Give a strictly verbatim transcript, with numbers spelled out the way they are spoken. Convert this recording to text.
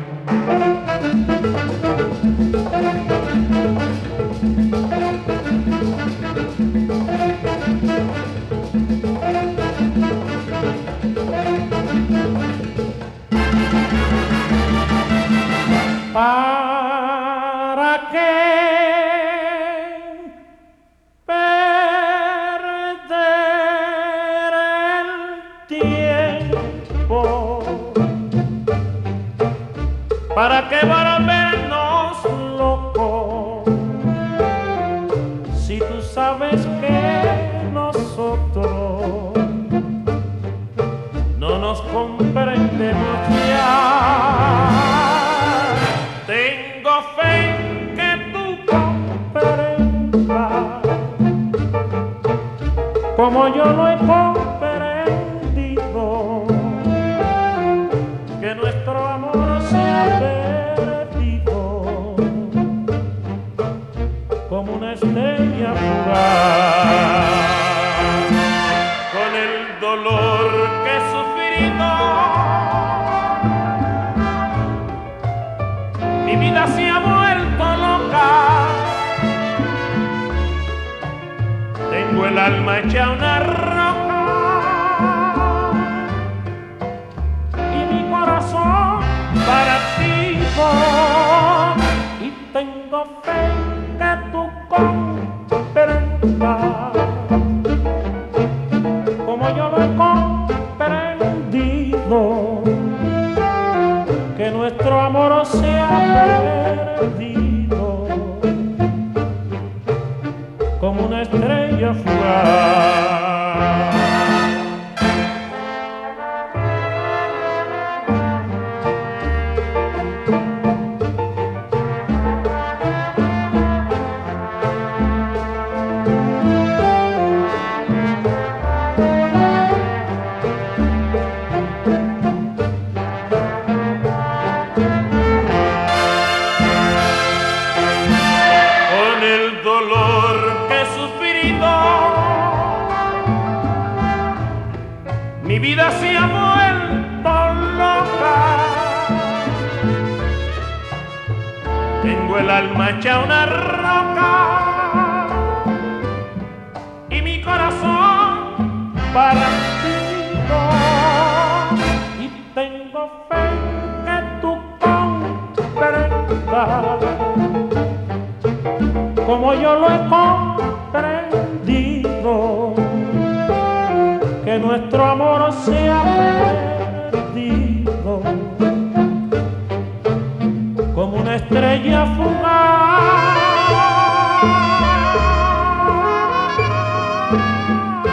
¿Para qué perder el tiempo? ¿Para qué volvernos locos? Si tú sabes que nosotros no nos comprendemos ya. Tengo fe en que tú comprendas como yo lo he comprendido, que nuestro amor se ha perdido como una estrella fugaz. Con el dolor que he sufrido, mi vida se ha vuelto loca. Tengo el alma hecha una roca y mi corazón partido. Y tengo fe que tú comprendas como yo lo he comprendido, que nuestro amor se ha perdido como una estrella fugaz. Mi vida se ha vuelto loca. Tengo el alma hecha una roca y mi corazón partido. Y tengo fe que tú comprendas como yo lo he comprendido, que nuestro amor se ha perdido como una estrella fugaz.